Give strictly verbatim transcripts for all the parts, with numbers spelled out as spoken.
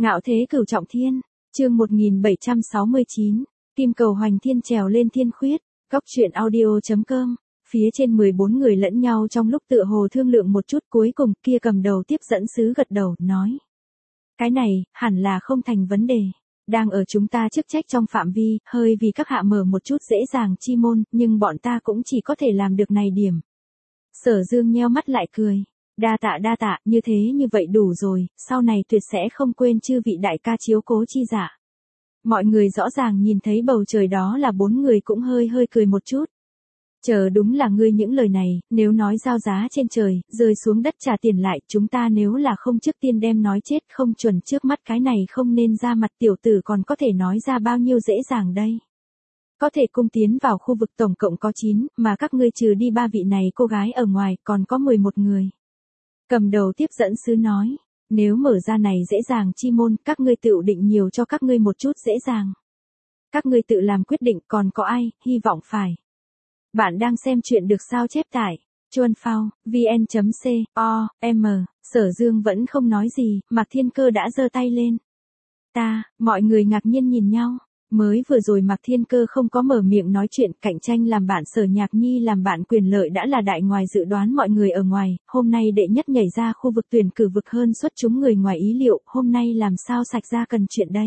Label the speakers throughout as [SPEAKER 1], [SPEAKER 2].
[SPEAKER 1] Ngạo thế cửu trọng thiên, chương một nghìn bảy trăm sáu mươi chín, Kim cầu hoành thiên trèo lên thiên khuyết, góc truyện audio.com, phía trên mười bốn người lẫn nhau trong lúc tựa hồ thương lượng một chút cuối cùng kia cầm đầu tiếp dẫn sứ gật đầu, nói. Cái này, hẳn là không thành vấn đề. Đang ở chúng ta chức trách trong phạm vi, hơi vì các hạ mở một chút dễ dàng chi môn, nhưng bọn ta cũng chỉ có thể làm được này điểm. Sở Dương nheo mắt lại cười. Đa tạ đa tạ, như thế như vậy đủ rồi, sau này tuyệt sẽ không quên chư vị đại ca chiếu cố chi giả. Mọi người rõ ràng nhìn thấy bầu trời đó là bốn người cũng hơi hơi cười một chút. Chờ đúng là ngươi những lời này, nếu nói giao giá trên trời, rơi xuống đất trả tiền lại, chúng ta nếu là không trước tiên đem nói chết không chuẩn trước mắt cái này không nên ra mặt tiểu tử còn có thể nói ra bao nhiêu dễ dàng đây. Có thể cung tiến vào khu vực tổng cộng có chín, mà các ngươi trừ đi ba vị này cô gái ở ngoài, còn có mười một người. Cầm đầu tiếp dẫn sứ nói, nếu mở ra này dễ dàng chi môn, các ngươi tự định nhiều cho các ngươi một chút dễ dàng. Các ngươi tự làm quyết định, còn có ai, hy vọng phải. Bạn đang xem chuyện được sao chép tải, chuan phao, vn.co, m, Sở Dương vẫn không nói gì, Mạc Thiên Cơ đã giơ tay lên. Ta, mọi người ngạc nhiên nhìn nhau. Mới vừa rồi Mạc Thiên Cơ không có mở miệng nói chuyện, cạnh tranh làm bạn Sở Nhạc Nhi làm bạn quyền lợi đã là đại ngoài dự đoán mọi người ở ngoài, hôm nay đệ nhất nhảy ra khu vực tuyển cử vực hơn xuất chúng người ngoài ý liệu, hôm nay làm sao sạch ra cần chuyện đây.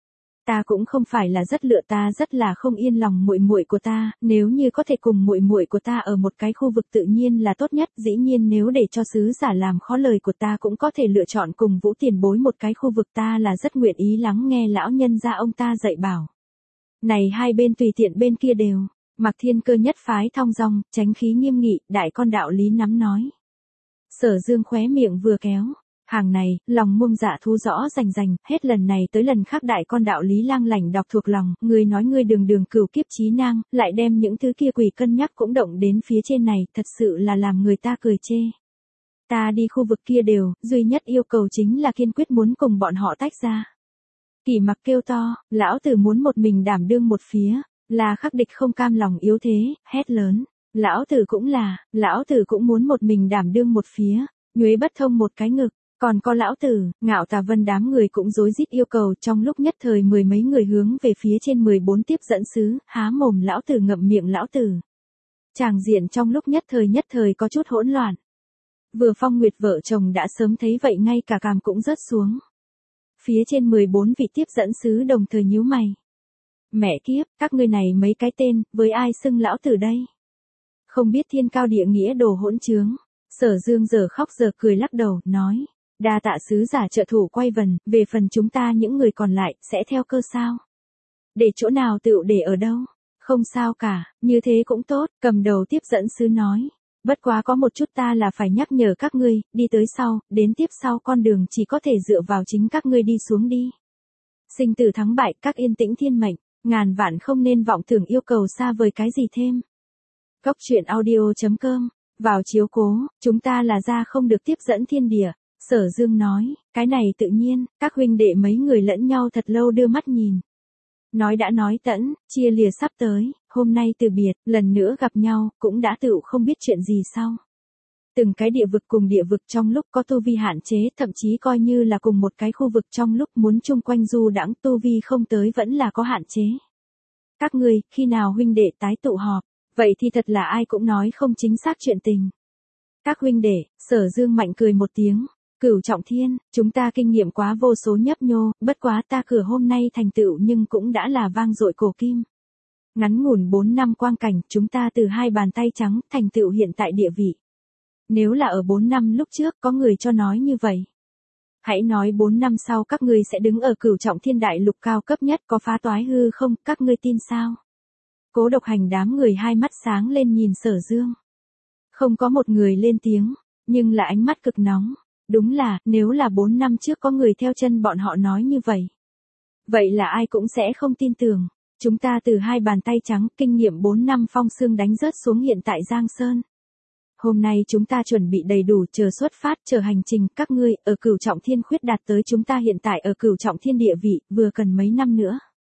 [SPEAKER 1] Ta cũng không phải là rất lựa, ta rất là không yên lòng muội muội của ta, nếu như có thể cùng muội muội của ta ở một cái khu vực tự nhiên là tốt nhất, dĩ nhiên nếu để cho sứ giả làm khó lời của ta cũng có thể lựa chọn cùng Vũ tiền bối một cái khu vực, ta là rất nguyện ý lắng nghe lão nhân gia ông ta dạy bảo. Này hai bên tùy tiện bên kia đều, Mạc Thiên Cơ nhất phái thong dong, tránh khí nghiêm nghị, đại con đạo lý nắm nói. Sở Dương khóe miệng vừa kéo. Hàng này, lòng mông dạ thú rõ rành rành, hết lần này tới lần khác đại con đạo lý lang lảnh đọc thuộc lòng, người nói ngươi đường đường cửu kiếp chí nang, lại đem những thứ kia quỷ cân nhắc cũng động đến phía trên này, thật sự là làm người ta cười chê. Ta đi khu vực kia đều, duy nhất yêu cầu chính là kiên quyết muốn cùng bọn họ tách ra. Kỷ Mặc kêu to, lão tử muốn một mình đảm đương một phía, là khắc địch không cam lòng yếu thế, hét lớn, lão tử cũng là, lão tử cũng muốn một mình đảm đương một phía, nhuế bất thông một cái ngực. Còn có lão tử, Ngạo Tà Vân đám người cũng rối rít yêu cầu, trong lúc nhất thời mười mấy người hướng về phía trên mười bốn tiếp dẫn sứ, há mồm lão tử ngậm miệng lão tử. Tràng diện trong lúc nhất thời nhất thời có chút hỗn loạn. Vừa Phong Nguyệt vợ chồng đã sớm thấy vậy ngay cả cằm cũng rớt xuống. Phía trên mười bốn vị tiếp dẫn sứ đồng thời nhíu mày. Mẹ kiếp, các ngươi này mấy cái tên, với ai xưng lão tử đây? Không biết thiên cao địa nghĩa đồ hỗn trướng. Sở Dương giờ khóc giờ cười lắc đầu, nói. Đa tạ sứ giả trợ thủ quay vần, về phần chúng ta những người còn lại, sẽ theo cơ sao? Để chỗ nào tựu để ở đâu? Không sao cả, như thế cũng tốt, cầm đầu tiếp dẫn sứ nói. Bất quá có một chút ta là phải nhắc nhở các ngươi, đi tới sau, đến tiếp sau con đường chỉ có thể dựa vào chính các ngươi đi xuống đi. Sinh tử thắng bại, các yên tĩnh thiên mệnh, ngàn vạn không nên vọng tưởng yêu cầu xa vời cái gì thêm. Góc truyện audio.com, vào chiếu cố, chúng ta là ra không được tiếp dẫn thiên địa. Sở Dương nói, cái này tự nhiên, các huynh đệ mấy người lẫn nhau thật lâu đưa mắt nhìn. Nói đã nói tẫn, chia lìa sắp tới, hôm nay từ biệt, lần nữa gặp nhau, cũng đã tự không biết chuyện gì sau. Từng cái địa vực cùng địa vực trong lúc có tu vi hạn chế, thậm chí coi như là cùng một cái khu vực trong lúc muốn chung quanh du đãng tu vi không tới vẫn là có hạn chế. Các ngươi, khi nào huynh đệ tái tụ họp, vậy thì thật là ai cũng nói không chính xác chuyện tình. Các huynh đệ, Sở Dương mạnh cười một tiếng. Cửu trọng thiên, chúng ta kinh nghiệm quá vô số nhấp nhô, bất quá ta cửa hôm nay thành tựu nhưng cũng đã là vang dội cổ kim. Ngắn ngủn bốn năm quang cảnh, chúng ta từ hai bàn tay trắng, thành tựu hiện tại địa vị. Nếu là ở bốn năm lúc trước có người cho nói như vậy. Hãy nói bốn năm sau các ngươi sẽ đứng ở cửu trọng thiên đại lục cao cấp nhất có phá toái hư không, các ngươi tin sao? Cố Độc Hành đám người hai mắt sáng lên nhìn Sở Dương. Không có một người lên tiếng, nhưng là ánh mắt cực nóng. Đúng là, nếu là bốn năm trước có người theo chân bọn họ nói như vậy. Vậy là ai cũng sẽ không tin tưởng. Chúng ta từ hai bàn tay trắng, kinh nghiệm bốn năm phong sương đánh rớt xuống hiện tại Giang Sơn. Hôm nay chúng ta chuẩn bị đầy đủ chờ xuất phát, chờ hành trình, các ngươi, ở cửu trọng thiên khuyết đạt tới chúng ta hiện tại ở cửu trọng thiên địa vị, vừa cần mấy năm nữa.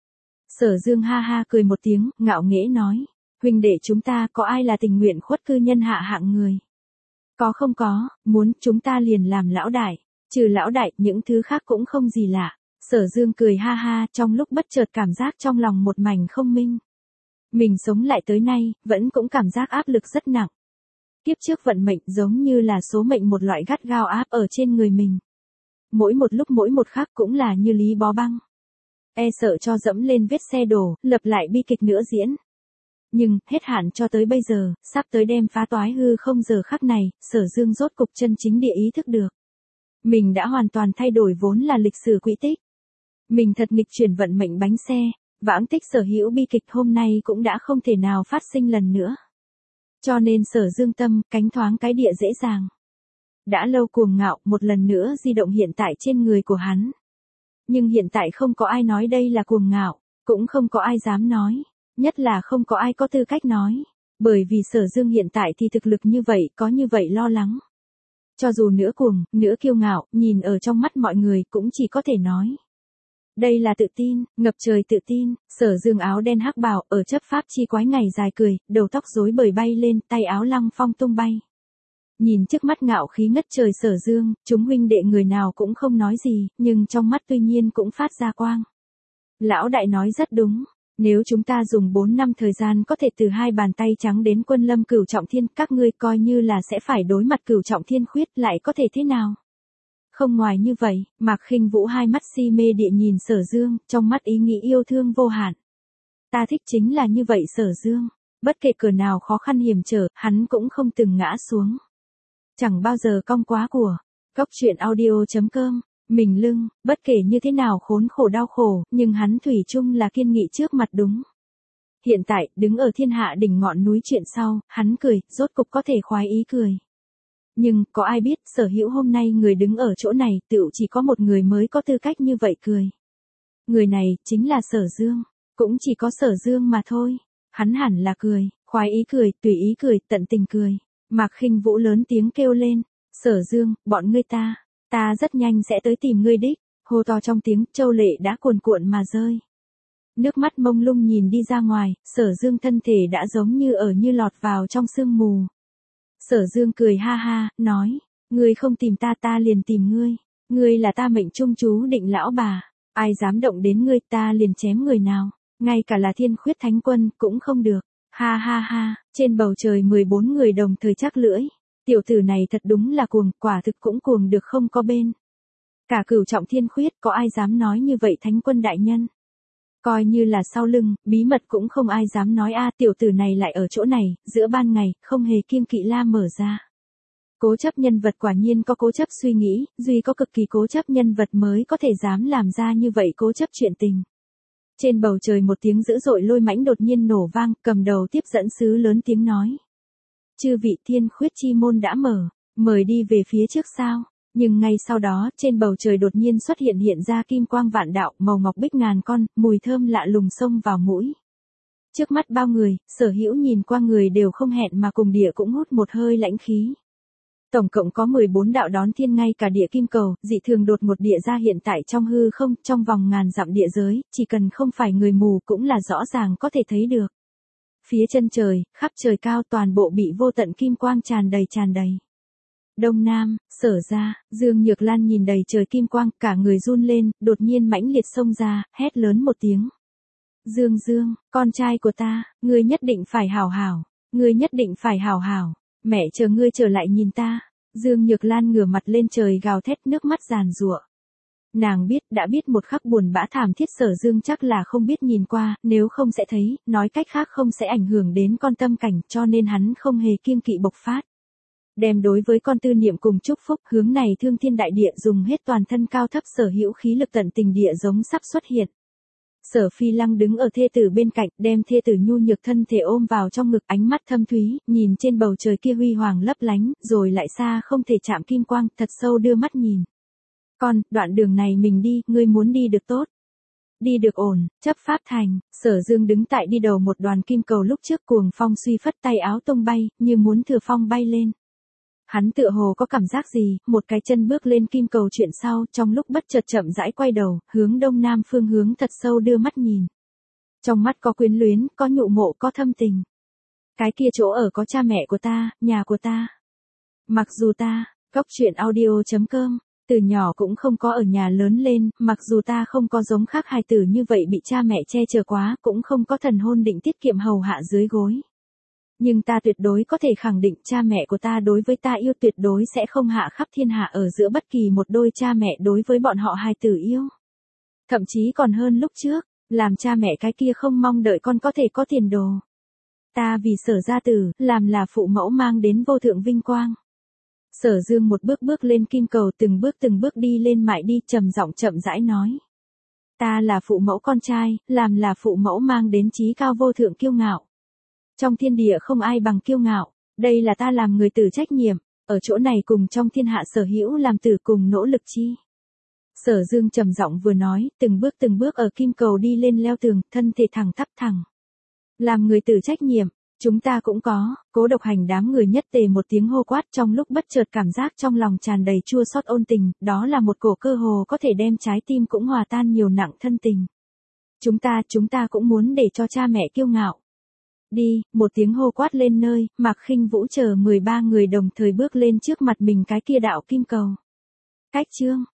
[SPEAKER 1] Sở Dương ha ha cười một tiếng, ngạo nghễ nói. Huynh đệ chúng ta có ai là tình nguyện khuất cư nhân hạ hạng người? Có không có, muốn chúng ta liền làm lão đại, trừ lão đại những thứ khác cũng không gì lạ. Sở Dương cười ha ha, trong lúc bất chợt cảm giác trong lòng một mảnh không minh. Mình sống lại tới nay, vẫn cũng cảm giác áp lực rất nặng. Kiếp trước vận mệnh giống như là số mệnh một loại gắt gao áp ở trên người mình. Mỗi một lúc mỗi một khắc cũng là như lý bó băng. E sợ cho dẫm lên vết xe đổ, lập lại bi kịch nữa diễn. Nhưng, hết hạn cho tới bây giờ, sắp tới đêm phá toái hư không giờ khắc này, Sở Dương rốt cục chân chính địa ý thức được. Mình đã hoàn toàn thay đổi vốn là lịch sử quỹ tích. Mình thật nghịch chuyển vận mệnh bánh xe, vãng tích sở hữu bi kịch hôm nay cũng đã không thể nào phát sinh lần nữa. Cho nên Sở Dương tâm, cánh thoáng cái địa dễ dàng. Đã lâu cuồng ngạo, một lần nữa di động hiện tại trên người của hắn. Nhưng hiện tại không có ai nói đây là cuồng ngạo, cũng không có ai dám nói, nhất là không có ai có tư cách nói, bởi vì Sở Dương hiện tại thì thực lực như vậy, có như vậy lo lắng. Cho dù nữa cuồng, nữa kiêu ngạo, nhìn ở trong mắt mọi người cũng chỉ có thể nói. Đây là tự tin, ngập trời tự tin. Sở Dương áo đen hắc bào, ở chấp pháp chi quái ngày dài cười, đầu tóc rối bời bay lên, tay áo lăng phong tung bay. Nhìn trước mắt ngạo khí ngất trời Sở Dương, chúng huynh đệ người nào cũng không nói gì, nhưng trong mắt tuy nhiên cũng phát ra quang. Lão đại nói rất đúng, nếu chúng ta dùng bốn năm thời gian có thể từ hai bàn tay trắng đến quân lâm cửu trọng thiên, các ngươi coi như là sẽ phải đối mặt cửu trọng thiên khuyết, lại có thể thế nào? Không ngoài như vậy, Mạc Khinh Vũ hai mắt si mê địa nhìn Sở Dương, trong mắt ý nghĩ yêu thương vô hạn. Ta thích chính là như vậy Sở Dương, bất kể cỡ nào khó khăn hiểm trở, hắn cũng không từng ngã xuống. Chẳng bao giờ cong quá của. Góc truyện audio chấm com, mình lưng, bất kể như thế nào khốn khổ đau khổ, nhưng hắn thủy chung là kiên nghị trước mặt đúng. Hiện tại, đứng ở thiên hạ đỉnh ngọn núi chuyện sau, hắn cười, rốt cục có thể khoái ý cười. Nhưng, có ai biết, Sở Hữu hôm nay người đứng ở chỗ này, tựu chỉ có một người mới có tư cách như vậy cười. Người này, chính là Sở Dương. Cũng chỉ có Sở Dương mà thôi. Hắn hẳn là cười, khoái ý cười, tùy ý cười, tận tình cười. Mạc Khinh Vũ lớn tiếng kêu lên, Sở Dương, bọn ngươi ta, ta rất nhanh sẽ tới tìm ngươi đích. Hô to trong tiếng, châu lệ đã cuồn cuộn mà rơi. Nước mắt mông lung nhìn đi ra ngoài, Sở Dương thân thể đã giống như ở như lọt vào trong sương mù. Sở Dương cười ha ha, nói, ngươi không tìm ta ta liền tìm ngươi, ngươi là ta mệnh trung chú định lão bà, ai dám động đến ngươi ta liền chém người nào, ngay cả là Thiên Khuyết Thánh Quân cũng không được. Ha ha ha, trên bầu trời mười bốn người đồng thời chắc lưỡi. Tiểu tử này thật đúng là cuồng, quả thực cũng cuồng được không có bên. Cả cửu trọng thiên khuyết có ai dám nói như vậy Thánh Quân đại nhân. Coi như là sau lưng, bí mật cũng không ai dám nói a tiểu tử này lại ở chỗ này, giữa ban ngày, không hề kiêng kỵ la mở ra. Cố chấp nhân vật quả nhiên có cố chấp suy nghĩ, duy có cực kỳ cố chấp nhân vật mới có thể dám làm ra như vậy cố chấp chuyện tình. Trên bầu trời một tiếng dữ dội lôi mãnh đột nhiên nổ vang, cầm đầu tiếp dẫn sứ lớn tiếng nói. Chư vị Thiên Khuyết chi môn đã mở, mời đi về phía trước sao. Nhưng ngay sau đó, trên bầu trời đột nhiên xuất hiện hiện ra kim quang vạn đạo, màu ngọc bích ngàn con, mùi thơm lạ lùng xông vào mũi. Trước mắt bao người, Sở Hữu nhìn qua người đều không hẹn mà cùng địa cũng hút một hơi lãnh khí. Tổng cộng có mười bốn đạo đón thiên ngay cả địa kim cầu, dị thường đột một địa ra hiện tại trong hư không, trong vòng ngàn dặm địa giới, chỉ cần không phải người mù cũng là rõ ràng có thể thấy được. Phía chân trời, khắp trời cao toàn bộ bị vô tận kim quang tràn đầy tràn đầy. Đông Nam, Sở ra, Dương Nhược Lan nhìn đầy trời kim quang, cả người run lên, đột nhiên mãnh liệt xông ra, hét lớn một tiếng. Dương Dương, con trai của ta, ngươi nhất định phải hảo hảo, ngươi nhất định phải hảo hảo, mẹ chờ ngươi trở lại nhìn ta. Dương Nhược Lan ngửa mặt lên trời gào thét nước mắt giàn giụa. Nàng biết, đã biết một khắc buồn bã thảm thiết Sở Dương chắc là không biết nhìn qua, nếu không sẽ thấy, nói cách khác không sẽ ảnh hưởng đến con tâm cảnh, cho nên hắn không hề kiêng kỵ bộc phát. Đem đối với con tư niệm cùng chúc phúc, hướng này thương thiên đại địa dùng hết toàn thân cao thấp Sở Hữu khí lực tận tình địa giống sắp xuất hiện. Sở Phi Lăng đứng ở thê tử bên cạnh, đem thê tử nhu nhược thân thể ôm vào trong ngực, ánh mắt thâm thúy, nhìn trên bầu trời kia huy hoàng lấp lánh, rồi lại xa không thể chạm kim quang, thật sâu đưa mắt nhìn. Con, đoạn đường này mình đi, ngươi muốn đi được tốt. Đi được ổn, chấp pháp thành. Sở Dương đứng tại đi đầu một đoàn kim cầu lúc trước, cuồng phong suy phất tay áo tung bay, như muốn thừa phong bay lên. Hắn tựa hồ có cảm giác gì, một cái chân bước lên kim cầu chuyện sau, trong lúc bất chợt chậm rãi quay đầu, hướng đông nam phương hướng thật sâu đưa mắt nhìn. Trong mắt có quyến luyến, có nhụ mộ, có thâm tình. Cái kia chỗ ở có cha mẹ của ta, nhà của ta. Mặc dù ta, góc truyện audio chấm com Từ nhỏ cũng không có ở nhà lớn lên, mặc dù ta không có giống khác hài tử như vậy bị cha mẹ che chở quá, cũng không có thần hôn định tiết kiệm hầu hạ dưới gối. Nhưng ta tuyệt đối có thể khẳng định cha mẹ của ta đối với ta yêu tuyệt đối sẽ không hạ khắp thiên hạ ở giữa bất kỳ một đôi cha mẹ đối với bọn họ hài tử yêu. Thậm chí còn hơn lúc trước, làm cha mẹ cái kia không mong đợi con có thể có tiền đồ. Ta vì Sở gia tử, làm là phụ mẫu mang đến vô thượng vinh quang. Sở Dương một bước bước lên kim cầu, từng bước từng bước đi lên mại đi, trầm giọng chậm rãi nói. Ta là phụ mẫu con trai, làm là phụ mẫu mang đến chí cao vô thượng kiêu ngạo. Trong thiên địa không ai bằng kiêu ngạo, đây là ta làm người tử trách nhiệm, ở chỗ này cùng trong thiên hạ sở hữu làm tử cùng nỗ lực chi. Sở Dương trầm giọng vừa nói, từng bước từng bước ở kim cầu đi lên leo tường, thân thể thẳng tắp thẳng. Làm người tử trách nhiệm, chúng ta cũng có. Cố Độc Hành đám người nhất tề một tiếng hô quát, trong lúc bất chợt cảm giác trong lòng tràn đầy chua xót ôn tình, đó là một cổ cơ hồ có thể đem trái tim cũng hòa tan nhiều nặng thân tình. Chúng ta, chúng ta cũng muốn để cho cha mẹ kiêu ngạo. Đi, một tiếng hô quát lên nơi, Mạc Khinh Vũ chờ mười ba người đồng thời bước lên trước mặt mình cái kia đạo kim cầu. Cách chương